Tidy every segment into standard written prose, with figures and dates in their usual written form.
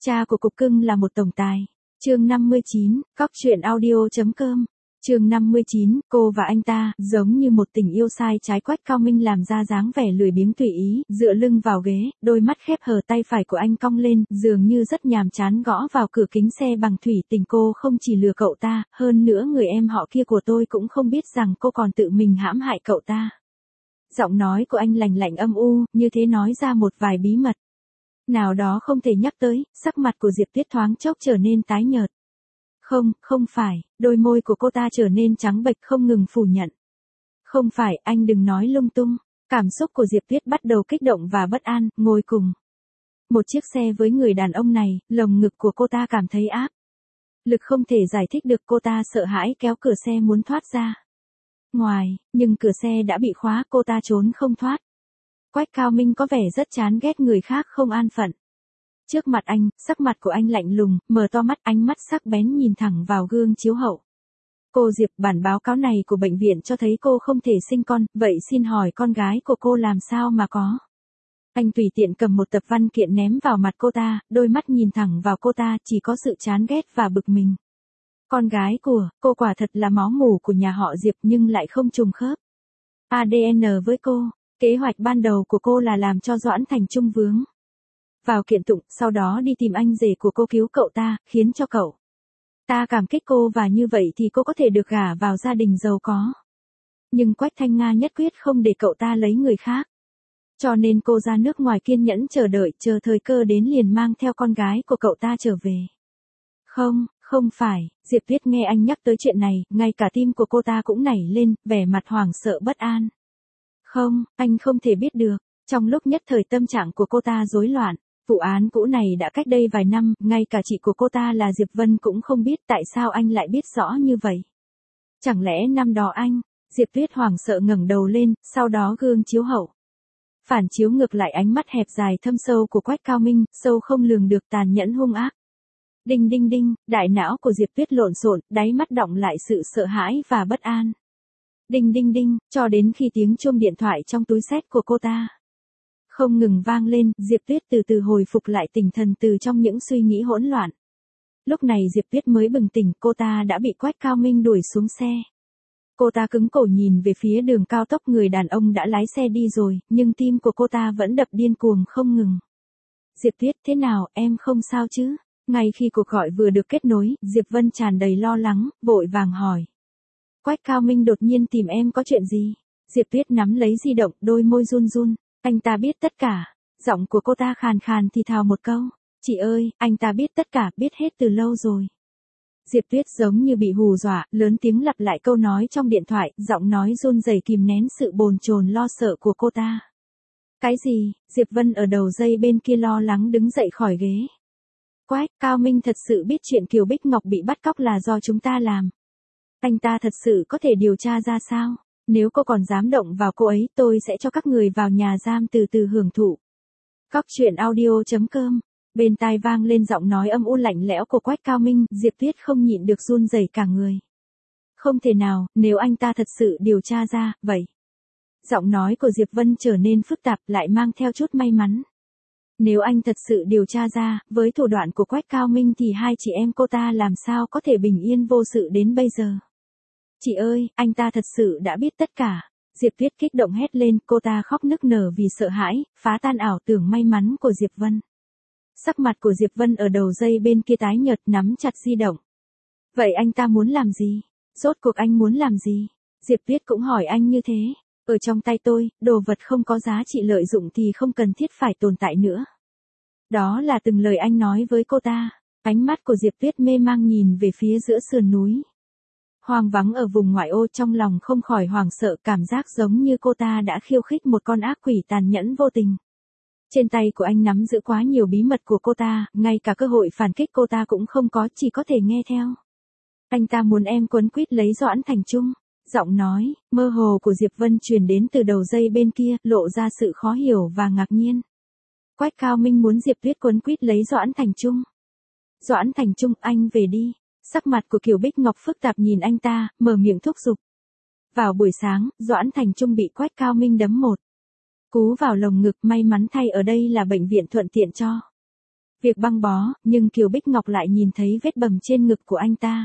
Cha của cục cưng là một tổng tài. Chương 59, Cóc truyện audio.com. Chương 59, cô và anh ta, giống như một tình yêu sai trái. Quách Cao Minh làm ra dáng vẻ lười biếng tùy ý, dựa lưng vào ghế, đôi mắt khép hờ, tay phải của anh cong lên, dường như rất nhàm chán gõ vào cửa kính xe bằng thủy tình. Cô không chỉ lừa cậu ta, hơn nữa người em họ kia của tôi cũng không biết rằng cô còn tự mình hãm hại cậu ta. Giọng nói của anh lạnh lạnh âm u, như thế nói ra một vài bí mật nào đó không thể nhắc tới. Sắc mặt của Diệp Tuyết thoáng chốc trở nên tái nhợt. Không phải, đôi môi của cô ta trở nên trắng bệch, không ngừng phủ nhận. Không phải, anh đừng nói lung tung. Cảm xúc của Diệp Tuyết bắt đầu kích động và bất an, ngồi cùng một chiếc xe với người đàn ông này, lồng ngực của cô ta cảm thấy áp lực không thể giải thích được. Cô ta sợ hãi kéo cửa xe muốn thoát ra ngoài, nhưng cửa xe đã bị khóa, cô ta trốn không thoát. Quách Cao Minh có vẻ rất chán ghét người khác không an phận. Trước mặt anh, sắc mặt của anh lạnh lùng, mở to mắt, ánh mắt sắc bén nhìn thẳng vào gương chiếu hậu. Cô Diệp, bản báo cáo này của bệnh viện cho thấy cô không thể sinh con, vậy xin hỏi con gái của cô làm sao mà có? Anh tùy tiện cầm một tập văn kiện ném vào mặt cô ta, đôi mắt nhìn thẳng vào cô ta, chỉ có sự chán ghét và bực mình. Con gái của cô quả thật là máu mủ của nhà họ Diệp nhưng lại không trùng khớp ADN với cô. Kế hoạch ban đầu của cô là làm cho Doãn Thành Trung vướng vào kiện tụng, sau đó đi tìm anh rể của cô cứu cậu ta, khiến cho cậu ta cảm kích cô và như vậy thì cô có thể được gả vào gia đình giàu có. Nhưng Quách Thanh Nga nhất quyết không để cậu ta lấy người khác. Cho nên cô ra nước ngoài kiên nhẫn chờ đợi, chờ thời cơ đến liền mang theo con gái của cậu ta trở về. Không phải, Diệp Tuyết nghe anh nhắc tới chuyện này, ngay cả tim của cô ta cũng nảy lên, vẻ mặt hoảng sợ bất an. Không, anh không thể biết được. Trong lúc nhất thời tâm trạng của cô ta rối loạn, vụ án cũ này đã cách đây vài năm, ngay cả chị của cô ta là Diệp Vân cũng không biết tại sao anh lại biết rõ như vậy. Chẳng lẽ năm đó anh, Diệp Tuyết hoảng sợ ngẩng đầu lên, sau đó gương chiếu hậu phản chiếu ngược lại ánh mắt hẹp dài thâm sâu của Quách Cao Minh, sâu không lường được, tàn nhẫn hung ác. Đinh đinh đinh, đại não của Diệp Tuyết lộn xộn, đáy mắt đọng lại sự sợ hãi và bất an. Đinh đinh đinh, cho đến khi tiếng chuông điện thoại trong túi xách của cô ta không ngừng vang lên, Diệp Tuyết từ từ hồi phục lại tinh thần từ trong những suy nghĩ hỗn loạn. Lúc này Diệp Tuyết mới bừng tỉnh, cô ta đã bị Quách Cao Minh đuổi xuống xe. Cô ta cứng cổ nhìn về phía đường cao tốc, người đàn ông đã lái xe đi rồi, nhưng tim của cô ta vẫn đập điên cuồng không ngừng. Diệp Tuyết, thế nào, em không sao chứ? Ngay khi cuộc gọi vừa được kết nối, Diệp Vân tràn đầy lo lắng, vội vàng hỏi. Quách Cao Minh đột nhiên tìm em có chuyện gì? Diệp Tuyết nắm lấy di động, đôi môi run run. Anh ta biết tất cả. Giọng của cô ta khàn khàn thì thào một câu. Chị ơi, anh ta biết tất cả, biết hết từ lâu rồi. Diệp Tuyết giống như bị hù dọa, lớn tiếng lặp lại câu nói trong điện thoại, giọng nói run rẩy kìm nén sự bồn chồn lo sợ của cô ta. Cái gì? Diệp Vân ở đầu dây bên kia lo lắng đứng dậy khỏi ghế. Quách Cao Minh thật sự biết chuyện Kiều Bích Ngọc bị bắt cóc là do chúng ta làm. Anh ta thật sự có thể điều tra ra sao? Nếu cô còn dám động vào cô ấy, tôi sẽ cho các người vào nhà giam từ từ hưởng thụ. Cóc truyện audio.com. Bên tai vang lên giọng nói âm u lạnh lẽo của Quách Cao Minh, Diệp Tuyết không nhịn được run rẩy cả người. Không thể nào, nếu anh ta thật sự điều tra ra, vậy. Giọng nói của Diệp Vân trở nên phức tạp, lại mang theo chút may mắn. Nếu anh thật sự điều tra ra, với thủ đoạn của Quách Cao Minh thì hai chị em cô ta làm sao có thể bình yên vô sự đến bây giờ. Chị ơi, anh ta thật sự đã biết tất cả. Diệp Tuyết kích động hét lên, cô ta khóc nức nở vì sợ hãi, phá tan ảo tưởng may mắn của Diệp Vân. Sắc mặt của Diệp Vân ở đầu dây bên kia tái nhợt, nắm chặt di động. Vậy anh ta muốn làm gì? Rốt cuộc anh muốn làm gì? Diệp Tuyết cũng hỏi anh như thế. Ở trong tay tôi, đồ vật không có giá trị lợi dụng thì không cần thiết phải tồn tại nữa. Đó là từng lời anh nói với cô ta. Ánh mắt của Diệp Tuyết mê mang nhìn về phía giữa sườn núi hoang vắng ở vùng ngoại ô, trong lòng không khỏi hoảng sợ, cảm giác giống như cô ta đã khiêu khích một con ác quỷ tàn nhẫn vô tình. Trên tay của anh nắm giữ quá nhiều bí mật của cô ta, ngay cả cơ hội phản kích cô ta cũng không có, chỉ có thể nghe theo. Anh ta muốn em quấn quýt lấy Doãn Thành Trung. Giọng nói mơ hồ của Diệp Vân truyền đến từ đầu dây bên kia, lộ ra sự khó hiểu và ngạc nhiên. Quách Cao Minh muốn Diệp Tuyết quấn quýt lấy Doãn Thành Trung. Doãn Thành Trung, anh về đi. Sắc mặt của Kiều Bích Ngọc phức tạp nhìn anh ta, mở miệng thúc giục. Vào buổi sáng, Doãn Thành Trung bị Quách Cao Minh đấm một cú vào lồng ngực, may mắn thay ở đây là bệnh viện thuận tiện cho việc băng bó, nhưng Kiều Bích Ngọc lại nhìn thấy vết bầm trên ngực của anh ta.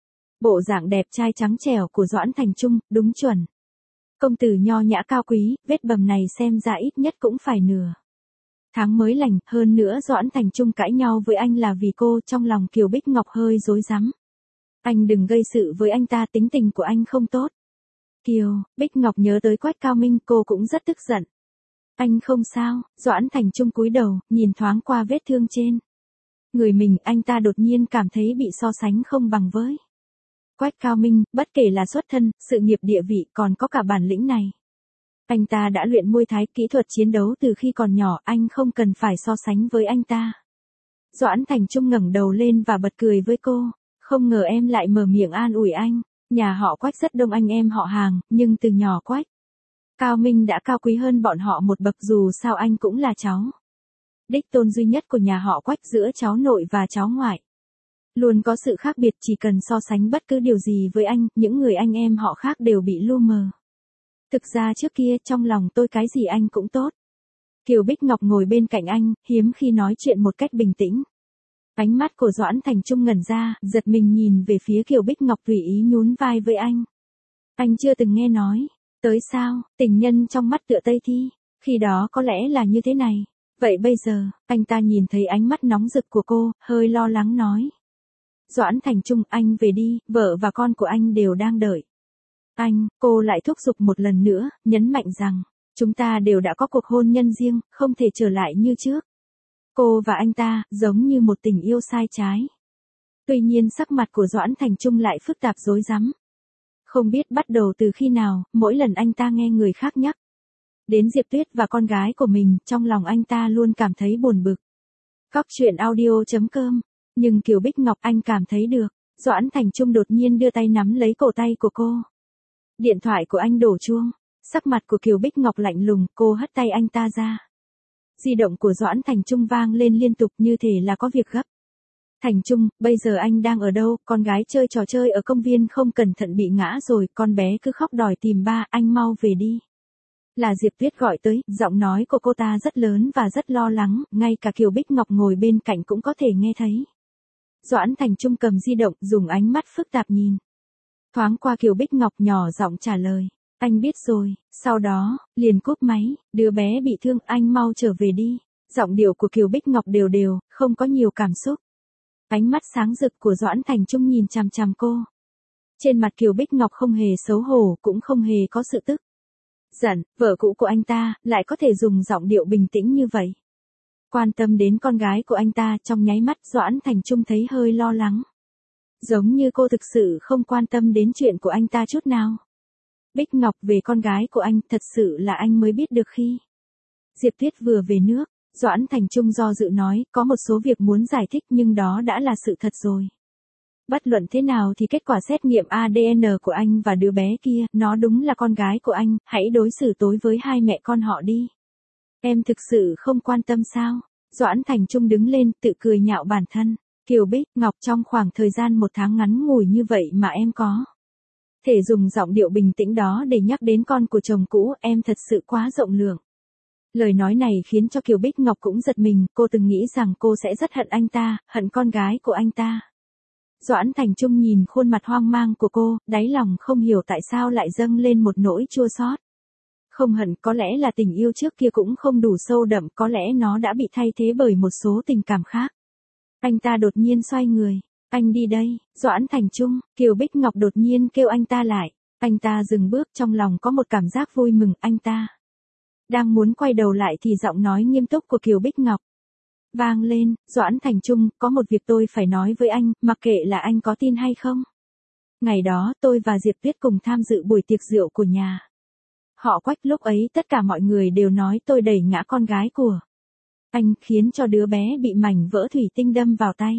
Bộ dạng đẹp trai trắng trẻo của Doãn Thành Trung, đúng chuẩn. Công tử nho nhã cao quý, vết bầm này xem ra ít nhất cũng phải nửa tháng mới lành, hơn nữa Doãn Thành Trung cãi nhau với anh là vì cô, trong lòng Kiều Bích Ngọc hơi rối rắm. Anh đừng gây sự với anh ta, tính tình của anh không tốt. Kiều Bích Ngọc nhớ tới Quách Cao Minh, cô cũng rất tức giận. Anh không sao, Doãn Thành Trung cúi đầu, nhìn thoáng qua vết thương trên người mình, anh ta đột nhiên cảm thấy bị so sánh không bằng với Quách Cao Minh, bất kể là xuất thân, sự nghiệp địa vị, còn có cả bản lĩnh này. Anh ta đã luyện Muay Thái, kỹ thuật chiến đấu từ khi còn nhỏ, anh không cần phải so sánh với anh ta. Doãn Thành Trung ngẩng đầu lên và bật cười với cô, không ngờ em lại mở miệng an ủi anh, nhà họ Quách rất đông anh em họ hàng, nhưng từ nhỏ Quách Cao Minh đã cao quý hơn bọn họ một bậc, dù sao anh cũng là cháu đích tôn duy nhất của nhà họ Quách, giữa cháu nội và cháu ngoại luôn có sự khác biệt, chỉ cần so sánh bất cứ điều gì với anh, những người anh em họ khác đều bị lu mờ. Thực ra trước kia trong lòng tôi cái gì anh cũng tốt. Kiều Bích Ngọc ngồi bên cạnh anh, hiếm khi nói chuyện một cách bình tĩnh. Ánh mắt của Doãn Thành Trung ngẩn ra, giật mình nhìn về phía Kiều Bích Ngọc, tùy ý nhún vai với anh. Anh chưa từng nghe nói tới sao, tình nhân trong mắt tựa Tây Thi, khi đó có lẽ là như thế này. Vậy bây giờ, anh ta nhìn thấy ánh mắt nóng rực của cô, hơi lo lắng nói. Doãn Thành Trung, anh về đi, vợ và con của anh đều đang đợi. Anh, cô lại thúc giục một lần nữa, nhấn mạnh rằng, chúng ta đều đã có cuộc hôn nhân riêng, không thể trở lại như trước. Cô và anh ta, giống như một tình yêu sai trái. Tuy nhiên sắc mặt của Doãn Thành Trung lại phức tạp rối rắm. Không biết bắt đầu từ khi nào, mỗi lần anh ta nghe người khác nhắc đến Diệp Tuyết và con gái của mình, trong lòng anh ta luôn cảm thấy buồn bực. Cóc truyện audio.com. Nhưng Kiều Bích Ngọc, anh cảm thấy được. Doãn Thành Trung đột nhiên đưa tay nắm lấy cổ tay của cô. Điện thoại của anh đổ chuông. Sắc mặt của Kiều Bích Ngọc lạnh lùng, cô hất tay anh ta ra. Di động của Doãn Thành Trung vang lên liên tục, như thể là có việc gấp. Thành Trung, bây giờ anh đang ở đâu? Con gái chơi trò chơi ở công viên không cẩn thận bị ngã rồi, con bé cứ khóc đòi tìm ba, anh mau về đi. Là Diệp Tuyết gọi tới, giọng nói của cô ta rất lớn và rất lo lắng, ngay cả Kiều Bích Ngọc ngồi bên cạnh cũng có thể nghe thấy. Doãn Thành Trung cầm di động, dùng ánh mắt phức tạp nhìn thoáng qua Kiều Bích Ngọc, nhỏ giọng trả lời. Anh biết rồi, sau đó, liền cúp máy, đứa bé bị thương, anh mau trở về đi. Giọng điệu của Kiều Bích Ngọc đều đều, không có nhiều cảm xúc. Ánh mắt sáng rực của Doãn Thành Trung nhìn chằm chằm cô. Trên mặt Kiều Bích Ngọc không hề xấu hổ, cũng không hề có sự tức giận, vợ cũ của anh ta, lại có thể dùng giọng điệu bình tĩnh như vậy. Quan tâm đến con gái của anh ta, trong nháy mắt Doãn Thành Trung thấy hơi lo lắng. Giống như cô thực sự không quan tâm đến chuyện của anh ta chút nào. Bích Ngọc, về con gái của anh, thật sự là anh mới biết được khi Diệp Tuyết vừa về nước. Doãn Thành Trung do dự nói, có một số việc muốn giải thích nhưng đó đã là sự thật rồi. Bất luận thế nào thì kết quả xét nghiệm ADN của anh và đứa bé kia, nó đúng là con gái của anh, hãy đối xử tối với hai mẹ con họ đi. Em thực sự không quan tâm sao? Doãn Thành Trung đứng lên, tự cười nhạo bản thân. Kiều Bích Ngọc, trong khoảng thời gian một tháng ngắn ngủi như vậy mà em có thể dùng giọng điệu bình tĩnh đó để nhắc đến con của chồng cũ, em thật sự quá rộng lượng. Lời nói này khiến cho Kiều Bích Ngọc cũng giật mình, cô từng nghĩ rằng cô sẽ rất hận anh ta, hận con gái của anh ta. Doãn Thành Trung nhìn khuôn mặt hoang mang của cô, đáy lòng không hiểu tại sao lại dâng lên một nỗi chua xót. Không hận, có lẽ là tình yêu trước kia cũng không đủ sâu đậm, có lẽ nó đã bị thay thế bởi một số tình cảm khác. Anh ta đột nhiên xoay người. Anh đi đây, Doãn Thành Trung. Kiều Bích Ngọc đột nhiên kêu anh ta lại. Anh ta dừng bước, trong lòng có một cảm giác vui mừng. Anh ta đang muốn quay đầu lại thì giọng nói nghiêm túc của Kiều Bích Ngọc vang lên. Doãn Thành Trung, có một việc tôi phải nói với anh, mặc kệ là anh có tin hay không. Ngày đó tôi và Diệp Tuyết cùng tham dự buổi tiệc rượu của nhà họ Quách, lúc ấy tất cả mọi người đều nói tôi đẩy ngã con gái của anh, khiến cho đứa bé bị mảnh vỡ thủy tinh đâm vào tay.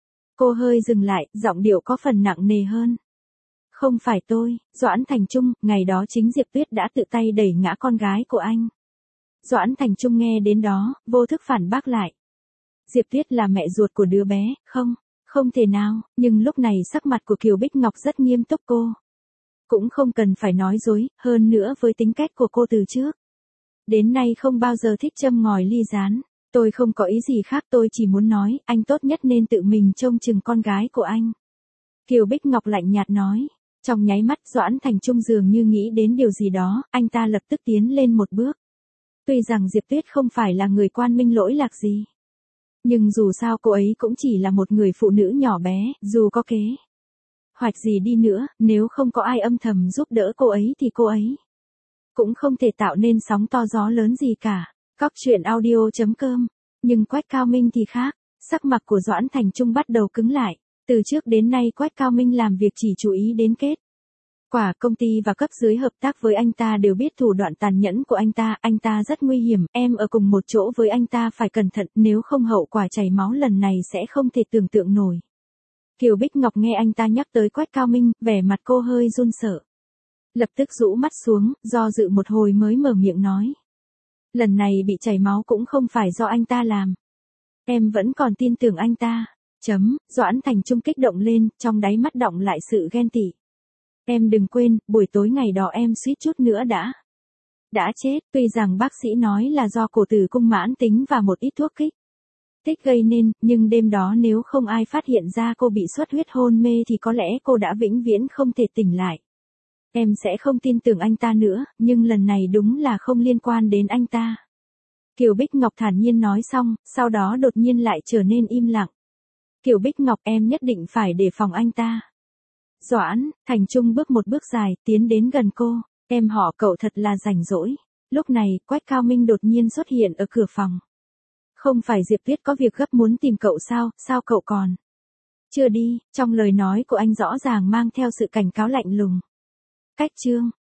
Cô hơi dừng lại, giọng điệu có phần nặng nề hơn. Không phải tôi, Doãn Thành Trung, ngày đó chính Diệp Tuyết đã tự tay đẩy ngã con gái của anh. Doãn Thành Trung nghe đến đó, vô thức phản bác lại. Diệp Tuyết là mẹ ruột của đứa bé, không thể nào, nhưng lúc này sắc mặt của Kiều Bích Ngọc rất nghiêm túc, cô cũng không cần phải nói dối, hơn nữa với tính cách của cô từ trước đến nay không bao giờ thích châm ngòi ly gián. Tôi không có ý gì khác, tôi chỉ muốn nói, anh tốt nhất nên tự mình trông chừng con gái của anh. Kiều Bích Ngọc lạnh nhạt nói. Trong nháy mắt Doãn Thành Trung dường như nghĩ đến điều gì đó, anh ta lập tức tiến lên một bước. Tuy rằng Diệp Tuyết không phải là người quan minh lỗi lạc gì. Nhưng dù sao cô ấy cũng chỉ là một người phụ nữ nhỏ bé, dù có kế hoạch gì đi nữa, nếu không có ai âm thầm giúp đỡ cô ấy thì cô ấy cũng không thể tạo nên sóng to gió lớn gì cả. Cóc truyện audio.com. Nhưng Quách Cao Minh thì khác, sắc mặt của Doãn Thành Trung bắt đầu cứng lại. Từ trước đến nay Quách Cao Minh làm việc chỉ chú ý đến kết quả, công ty và cấp dưới hợp tác với anh ta đều biết thủ đoạn tàn nhẫn của anh ta rất nguy hiểm, em ở cùng một chỗ với anh ta phải cẩn thận, nếu không hậu quả chảy máu lần này sẽ không thể tưởng tượng nổi. Kiều Bích Ngọc nghe anh ta nhắc tới Quách Cao Minh, vẻ mặt cô hơi run sợ. Lập tức rũ mắt xuống, do dự một hồi mới mở miệng nói. Lần này bị chảy máu cũng không phải do anh ta làm. Em vẫn còn tin tưởng anh ta. Doãn Thành Trung kích động lên, trong đáy mắt đọng lại sự ghen tị. Em đừng quên, buổi tối ngày đó em suýt chút nữa đã chết, tuy rằng bác sĩ nói là do cổ tử cung mãn tính và một ít thuốc kích thích gây nên, nhưng đêm đó nếu không ai phát hiện ra cô bị xuất huyết hôn mê thì có lẽ cô đã vĩnh viễn không thể tỉnh lại. Em sẽ không tin tưởng anh ta nữa, nhưng lần này đúng là không liên quan đến anh ta. Kiều Bích Ngọc thản nhiên nói xong, sau đó đột nhiên lại trở nên im lặng. Kiều Bích Ngọc, em nhất định phải đề phòng anh ta. Doãn Thành Trung bước một bước dài, tiến đến gần cô. Em họ cậu thật là rảnh rỗi. Lúc này, Quách Cao Minh đột nhiên xuất hiện ở cửa phòng. Không phải Diệp Tuyết có việc gấp muốn tìm cậu sao cậu còn chưa đi? Trong lời nói của anh rõ ràng mang theo sự cảnh cáo lạnh lùng. Cách chương